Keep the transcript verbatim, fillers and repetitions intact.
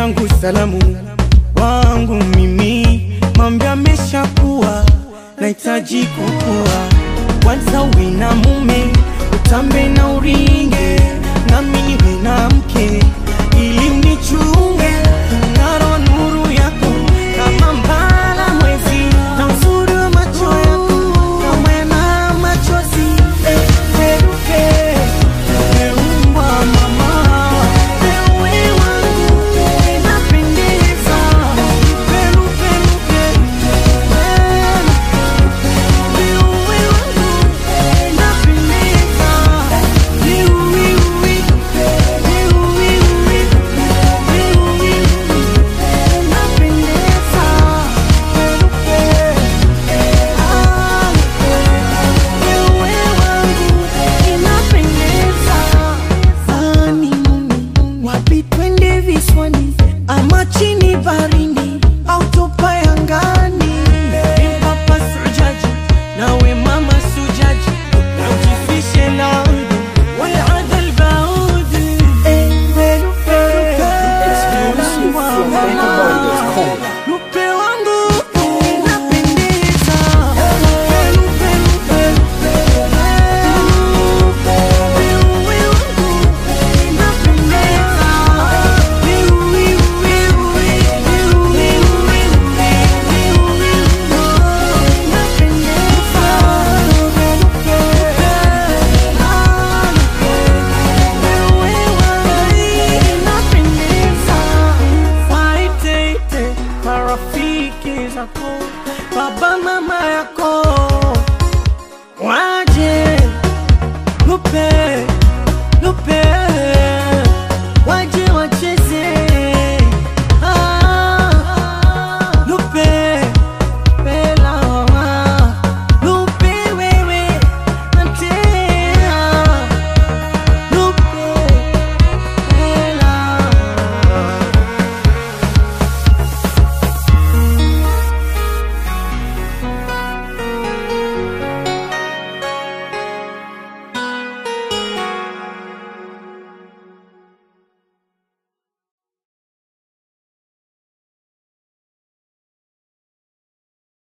yangu salamu wangu mimi, mambo ameshakuwa, nahitaji kukua. Kwanza uwe na mume, utambe na uringe, nami niwe na mke ili unichunge. Ngaro nuru yako kama mbala mwezi, na uzuri wa macho yako kama na machozi. Peruke, peumba mama, pewe wangu napendeza. Peru, peruke, pewe wangu napendeza. Liwi, liwi, liwi, liwi, liwi, napendeza. Peruke, ah, pewe wangu inapendeza. Ani mumi, wapi twende visiwani ama chini baharini au tupae angani? Papa sujaji, nawe mama sujaji, na ujifishe langu wal'adha al-baudi. Peruke, Exclusive from Banker Boy dot com. lupe wangu inapendeza. Peru, peru, peru, pewe wangu inapendeza. Peru, peru, peru, peru, inapendeza. Marafiki zako, baba mama yako waje lupe